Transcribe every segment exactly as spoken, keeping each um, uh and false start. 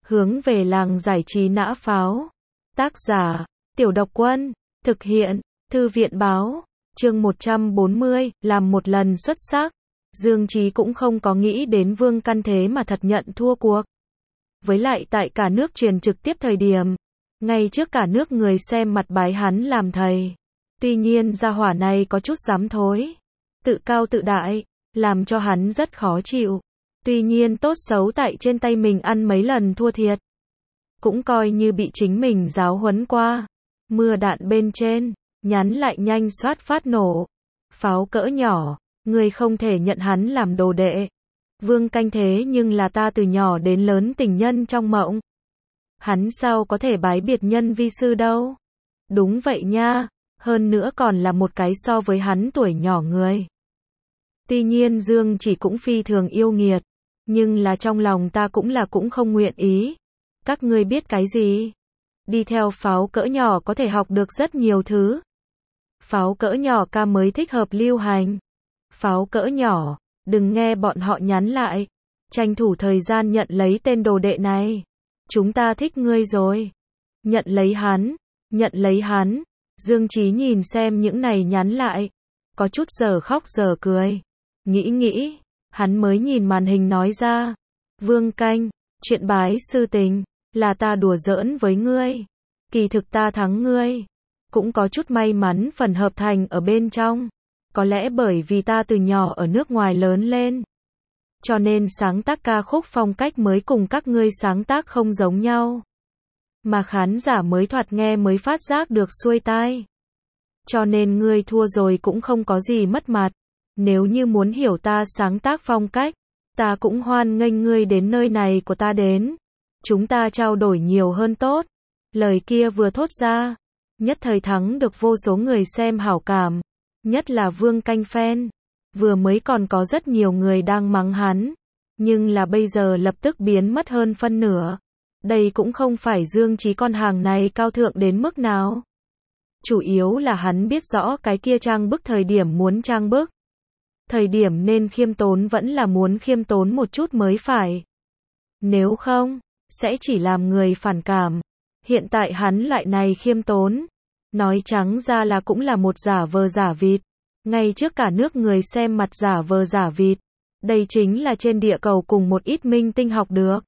Hướng về làng giải trí nã pháo. Tác giả, Tiểu Độc Quân. Thực hiện, Thư viện báo. Chương một trăm bốn mươi, làm một lần xuất sắc. Dương Chí cũng không có nghĩ đến Vương Căn thế mà thật nhận thua cuộc. Với lại tại cả nước truyền trực tiếp thời điểm, ngay trước cả nước người xem mặt bái hắn làm thầy. Tuy nhiên gia hỏa này có chút dám thối, tự cao tự đại, làm cho hắn rất khó chịu. Tuy nhiên tốt xấu tại trên tay mình ăn mấy lần thua thiệt, cũng coi như bị chính mình giáo huấn qua. Mưa đạn bên trên, nhắn lại nhanh xoát phát nổ. Pháo cỡ nhỏ, người không thể nhận hắn làm đồ đệ. Vương Canh thế nhưng là ta từ nhỏ đến lớn tình nhân trong mộng. Hắn sao có thể bái biệt nhân vi sư đâu. Đúng vậy nha, hơn nữa còn là một cái so với hắn tuổi nhỏ người. Tuy nhiên Dương chỉ cũng phi thường yêu nghiệt, nhưng là trong lòng ta cũng là cũng không nguyện ý. Các ngươi biết cái gì? Đi theo pháo cỡ nhỏ có thể học được rất nhiều thứ. Pháo cỡ nhỏ ca mới thích hợp lưu hành. Pháo cỡ nhỏ, đừng nghe bọn họ nhắn lại. Tranh thủ thời gian nhận lấy tên đồ đệ này. Chúng ta thích ngươi rồi. Nhận lấy hắn, nhận lấy hắn. Dương Chí nhìn xem những này nhắn lại, có chút giờ khóc giờ cười. Nghĩ nghĩ, hắn mới nhìn màn hình nói ra. Vương Canh, chuyện bái sư tình, là ta đùa giỡn với ngươi. Kỳ thực ta thắng ngươi. Cũng có chút may mắn phần hợp thành ở bên trong. Có lẽ bởi vì ta từ nhỏ ở nước ngoài lớn lên, cho nên sáng tác ca khúc phong cách mới cùng các ngươi sáng tác không giống nhau. Mà khán giả mới thoạt nghe mới phát giác được xuôi tai. Cho nên ngươi thua rồi cũng không có gì mất mặt. Nếu như muốn hiểu ta sáng tác phong cách, ta cũng hoan nghênh ngươi đến nơi này của ta đến. Chúng ta trao đổi nhiều hơn tốt. Lời kia vừa thốt ra, nhất thời thắng được vô số người xem hảo cảm. Nhất là Vương Canh fan. Vừa mới còn có rất nhiều người đang mắng hắn, nhưng là bây giờ lập tức biến mất hơn phân nửa. Đây cũng không phải Dương Chí con hàng này cao thượng đến mức nào. Chủ yếu là hắn biết rõ cái kia trang bức thời điểm muốn trang bức. Thời điểm nên khiêm tốn vẫn là muốn khiêm tốn một chút mới phải. Nếu không, sẽ chỉ làm người phản cảm. Hiện tại hắn lại này khiêm tốn. Nói trắng ra là cũng là một giả vờ giả vịt. Ngay trước cả nước người xem mặt giả vờ giả vịt. Đây chính là trên địa cầu cùng một ít minh tinh học được.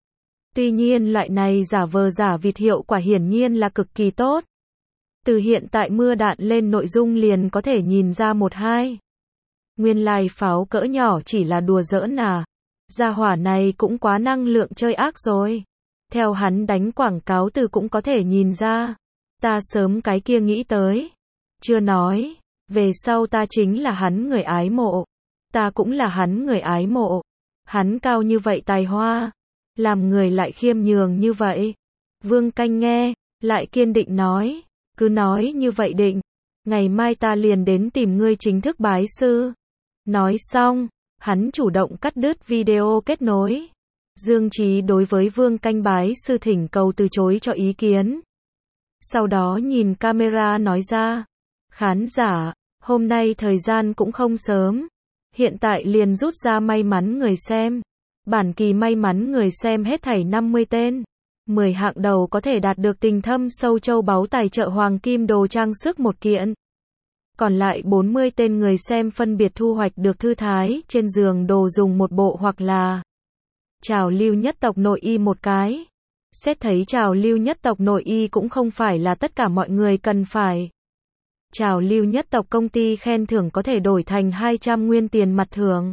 Tuy nhiên loại này giả vờ giả vịt hiệu quả hiển nhiên là cực kỳ tốt. Từ hiện tại mưa đạn lên nội dung liền có thể nhìn ra một hai. Nguyên lai pháo cỡ nhỏ chỉ là đùa giỡn à. Gia hỏa này cũng quá năng lượng chơi ác rồi. Theo hắn đánh quảng cáo từ cũng có thể nhìn ra. Ta sớm cái kia nghĩ tới. Chưa nói, về sau ta chính là hắn người ái mộ. Ta cũng là hắn người ái mộ. Hắn cao như vậy tài hoa, làm người lại khiêm nhường như vậy. Vương Canh nghe, lại kiên định nói, cứ nói như vậy định. Ngày mai ta liền đến tìm ngươi chính thức bái sư. Nói xong, hắn chủ động cắt đứt video kết nối. Dương Chí đối với Vương Canh bái sư thỉnh cầu từ chối cho ý kiến. Sau đó nhìn camera nói ra, khán giả, hôm nay thời gian cũng không sớm. Hiện tại liền rút ra may mắn người xem. Bản kỳ may mắn người xem hết thảy năm mươi tên. mười hạng đầu có thể đạt được tình thâm sâu châu báu tài trợ hoàng kim đồ trang sức một kiện. Còn lại bốn mươi tên người xem phân biệt thu hoạch được thư thái trên giường đồ dùng một bộ hoặc là trào lưu nhất tộc nội y một cái. Xét thấy trào lưu nhất tộc nội y cũng không phải là tất cả mọi người cần phải. Trào lưu nhất tộc công ty khen thưởng có thể đổi thành hai trăm nguyên tiền mặt thưởng.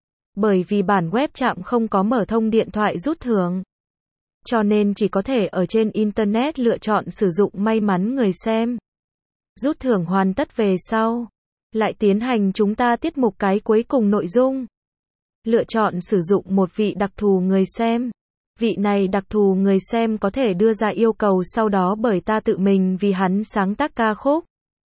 Bởi vì bản web trạm không có mở thông điện thoại rút thưởng, cho nên chỉ có thể ở trên Internet lựa chọn sử dụng may mắn người xem. Rút thưởng hoàn tất về sau, lại tiến hành chúng ta tiết mục cái cuối cùng nội dung. Lựa chọn sử dụng một vị đặc thù người xem. Vị này đặc thù người xem có thể đưa ra yêu cầu sau đó bởi ta tự mình vì hắn sáng tác ca khúc.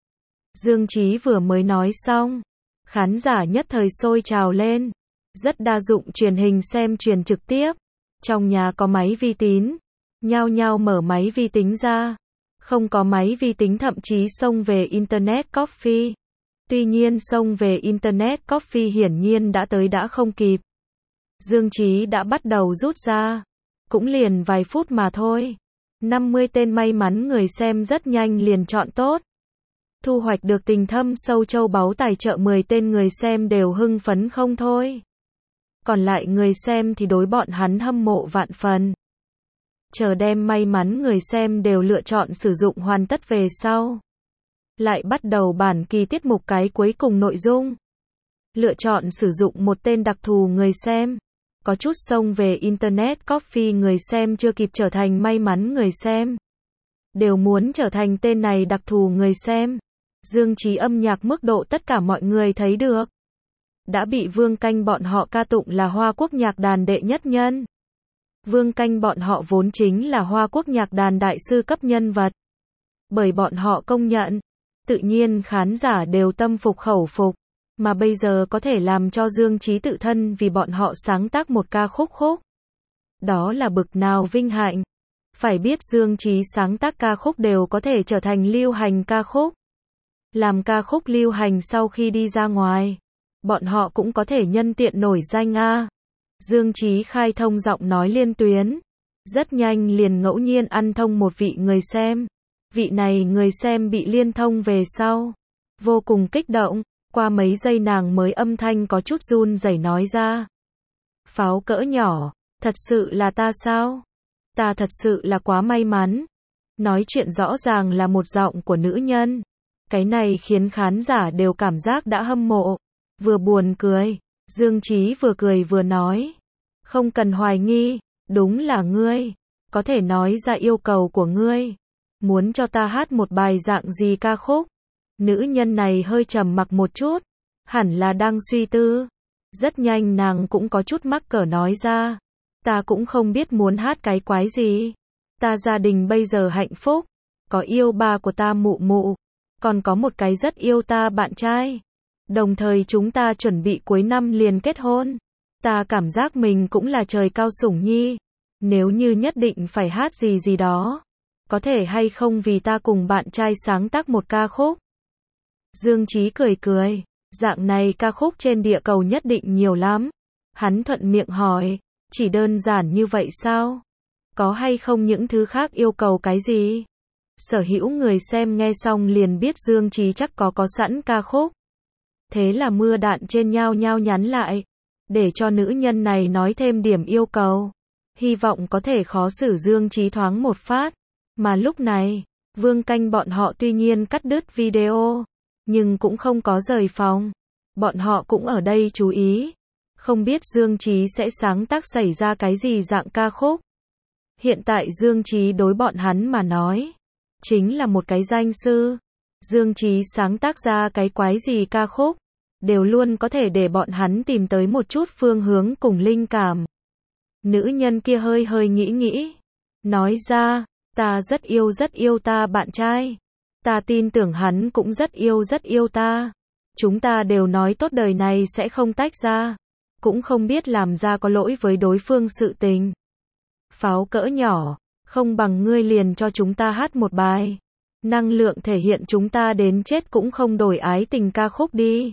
Dương Chí vừa mới nói xong, khán giả nhất thời sôi trào lên. Rất đa dụng truyền hình xem truyền trực tiếp. Trong nhà có máy vi tính, nhao nhao mở máy vi tính ra. Không có máy vi tính thậm chí xông về Internet Coffee. Tuy nhiên xông về Internet Coffee hiển nhiên đã tới đã không kịp. Dương Chí đã bắt đầu rút ra. cũng liền vài phút mà thôi. năm mươi tên may mắn người xem rất nhanh liền chọn tốt. Thu hoạch được tình thâm sâu châu báu tài trợ mười tên người xem đều hưng phấn không thôi. Còn lại người xem thì đối bọn hắn hâm mộ vạn phần. Chờ đem may mắn người xem đều lựa chọn sử dụng hoàn tất về sau. Lại bắt đầu bản kỳ tiết mục cái cuối cùng nội dung. Lựa chọn sử dụng một tên đặc thù người xem. Có chút xông về Internet Coffee người xem chưa kịp trở thành may mắn người xem. Đều muốn trở thành tên này đặc thù người xem. Dương Chí âm nhạc mức độ tất cả mọi người thấy được. Đã bị Vương Canh bọn họ ca tụng là Hoa Quốc nhạc đàn đệ nhất nhân. Vương Canh bọn họ vốn chính là Hoa Quốc nhạc đàn đại sư cấp nhân vật. Bởi bọn họ công nhận, tự nhiên khán giả đều tâm phục khẩu phục. Mà bây giờ có thể làm cho Dương Chí tự thân vì bọn họ sáng tác một ca khúc khúc. Đó là bực nào vinh hạnh. Phải biết Dương Chí sáng tác ca khúc đều có thể trở thành lưu hành ca khúc. Làm ca khúc lưu hành sau khi đi ra ngoài, bọn họ cũng có thể nhân tiện nổi danh a. Dương Chí khai thông giọng nói liên tuyến. Rất nhanh liền ngẫu nhiên ăn thông một vị người xem. Vị này người xem bị liên thông về sau. Vô cùng kích động. Qua mấy giây nàng mới âm thanh có chút run rẩy nói ra. Pháo cỡ nhỏ, thật sự là ta sao? Ta thật sự là quá may mắn. Nói chuyện rõ ràng là một giọng của nữ nhân. Cái này khiến khán giả đều cảm giác đã hâm mộ. Vừa buồn cười, Dương Chí vừa cười vừa nói. Không cần hoài nghi, đúng là ngươi. Có thể nói ra yêu cầu của ngươi. Muốn cho ta hát một bài dạng gì ca khúc? Nữ nhân này hơi trầm mặc một chút, hẳn là đang suy tư. Rất nhanh nàng cũng có chút mắc cỡ nói ra. Ta cũng không biết muốn hát cái quái gì. Ta gia đình bây giờ hạnh phúc, có yêu ba của ta mụ mụ, còn có một cái rất yêu ta bạn trai. Đồng thời chúng ta chuẩn bị cuối năm liền kết hôn. Ta cảm giác mình cũng là trời cao sủng nhi. Nếu như nhất định phải hát gì gì đó, có thể hay không vì ta cùng bạn trai sáng tác một ca khúc? Dương Chí cười cười, dạng này ca khúc trên địa cầu nhất định nhiều lắm. Hắn thuận miệng hỏi, chỉ đơn giản như vậy sao? Có hay không những thứ khác yêu cầu cái gì? Sở hữu người xem nghe xong liền biết Dương Chí chắc có có sẵn ca khúc. Thế là mưa đạn trên nhao nhao nhắn lại, để cho nữ nhân này nói thêm điểm yêu cầu. Hy vọng có thể khó xử Dương Chí thoáng một phát. Mà lúc này, Vương Canh bọn họ tuy nhiên cắt đứt video, nhưng cũng không có rời phòng. Bọn họ cũng ở đây chú ý. Không biết Dương Chí sẽ sáng tác xảy ra cái gì dạng ca khúc. Hiện tại Dương Chí đối bọn hắn mà nói, chính là một cái danh sư. Dương Chí sáng tác ra cái quái gì ca khúc, đều luôn có thể để bọn hắn tìm tới một chút phương hướng cùng linh cảm. Nữ nhân kia hơi hơi nghĩ nghĩ, nói ra, ta rất yêu rất yêu ta bạn trai. Ta tin tưởng hắn cũng rất yêu rất yêu ta. Chúng ta đều nói tốt đời này sẽ không tách ra. Cũng không biết làm ra có lỗi với đối phương sự tình. Pháo cỡ nhỏ, không bằng ngươi liền cho chúng ta hát một bài. Năng lượng thể hiện chúng ta đến chết cũng không đổi ái tình ca khúc đi.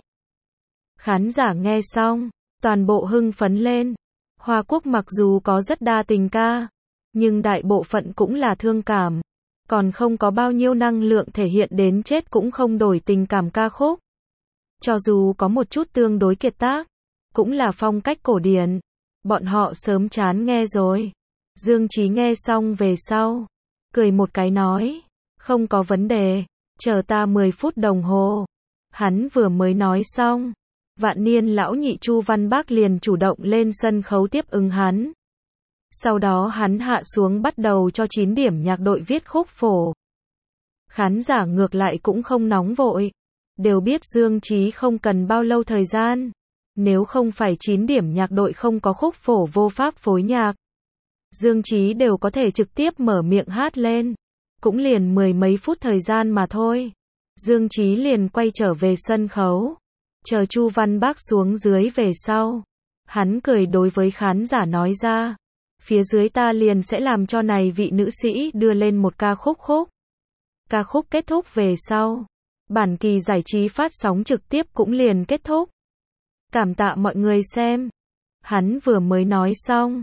Khán giả nghe xong, toàn bộ hưng phấn lên. Hoa Quốc mặc dù có rất đa tình ca, nhưng đại bộ phận cũng là thương cảm. Còn không có bao nhiêu năng lượng thể hiện đến chết cũng không đổi tình cảm ca khúc. Cho dù có một chút tương đối kiệt tác, cũng là phong cách cổ điển. Bọn họ sớm chán nghe rồi. Dương Chí nghe xong về sau, cười một cái nói, không có vấn đề, chờ ta mười phút đồng hồ. Hắn vừa mới nói xong, vạn niên lão nhị Chu Văn Bác liền chủ động lên sân khấu tiếp ứng hắn. Sau đó hắn hạ xuống bắt đầu cho chín điểm nhạc đội viết khúc phổ. Khán giả ngược lại cũng không nóng vội, đều biết Dương Chí không cần bao lâu thời gian. Nếu không phải chín điểm nhạc đội không có khúc phổ vô pháp phối nhạc, Dương Chí đều có thể trực tiếp mở miệng hát lên. Cũng liền mười mấy phút thời gian mà thôi. Dương Chí liền quay trở về sân khấu. Chờ Chu Văn Bác xuống dưới về sau. Hắn cười đối với khán giả nói ra. Phía dưới ta liền sẽ làm cho này vị nữ sĩ đưa lên một ca khúc khúc. Ca khúc kết thúc về sau. Bản kỳ giải trí phát sóng trực tiếp cũng liền kết thúc. Cảm tạ mọi người xem. Hắn vừa mới nói xong.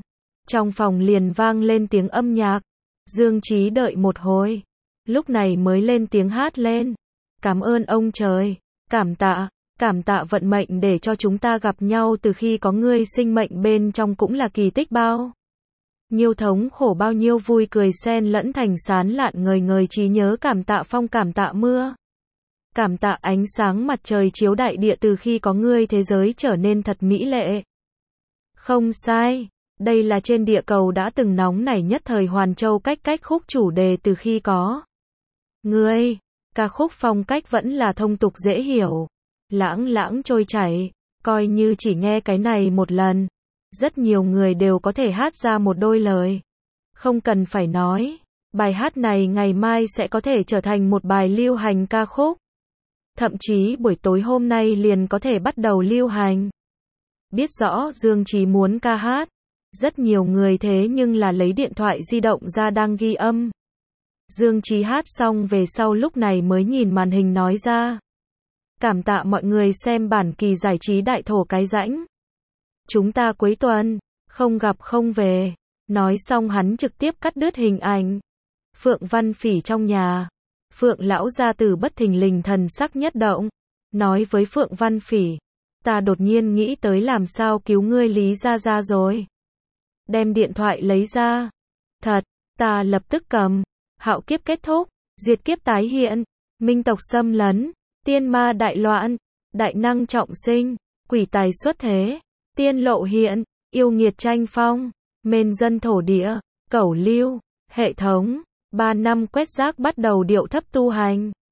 Trong phòng liền vang lên tiếng âm nhạc. Dương Chí đợi một hồi, lúc này mới lên tiếng hát lên. Cảm ơn ông trời, cảm tạ, cảm tạ vận mệnh để cho chúng ta gặp nhau từ khi có ngươi sinh mệnh bên trong cũng là kỳ tích bao. Nhiêu thống khổ bao nhiêu vui cười xen lẫn thành sán lạn ngời ngời trí nhớ cảm tạ phong cảm tạ mưa. Cảm tạ ánh sáng mặt trời chiếu đại địa từ khi có ngươi thế giới trở nên thật mỹ lệ. Không sai, đây là trên địa cầu đã từng nóng nảy nhất thời Hoàn Châu cách cách khúc chủ đề từ khi có ngươi. Ca khúc phong cách vẫn là thông tục dễ hiểu, lãng lãng trôi chảy, coi như chỉ nghe cái này một lần, rất nhiều người đều có thể hát ra một đôi lời. Không cần phải nói, bài hát này ngày mai sẽ có thể trở thành một bài lưu hành ca khúc. Thậm chí buổi tối hôm nay liền có thể bắt đầu lưu hành. Biết rõ Dương Chí muốn ca hát, rất nhiều người thế nhưng là lấy điện thoại di động ra đang ghi âm. Dương Chí hát xong về sau lúc này mới nhìn màn hình nói ra. Cảm tạ mọi người xem bản kỳ giải trí đại thổ cái rãnh. Chúng ta cuối tuần, không gặp không về. Nói xong hắn trực tiếp cắt đứt hình ảnh. Phượng Văn Phỉ trong nhà. Phượng lão gia tử bất thình lình thần sắc nhất động. Nói với Phượng Văn Phỉ. Ta đột nhiên nghĩ tới làm sao cứu ngươi Lý Gia Gia rồi. Đem điện thoại lấy ra. Thật, ta lập tức cầm. Hạo kiếp kết thúc, diệt kiếp tái hiện, minh tộc xâm lấn, tiên ma đại loạn, đại năng trọng sinh, quỷ tài xuất thế, tiên lộ hiện, yêu nghiệt tranh phong, mên dân thổ địa, cẩu lưu, hệ thống, ba năm quét rác bắt đầu điệu thấp tu hành.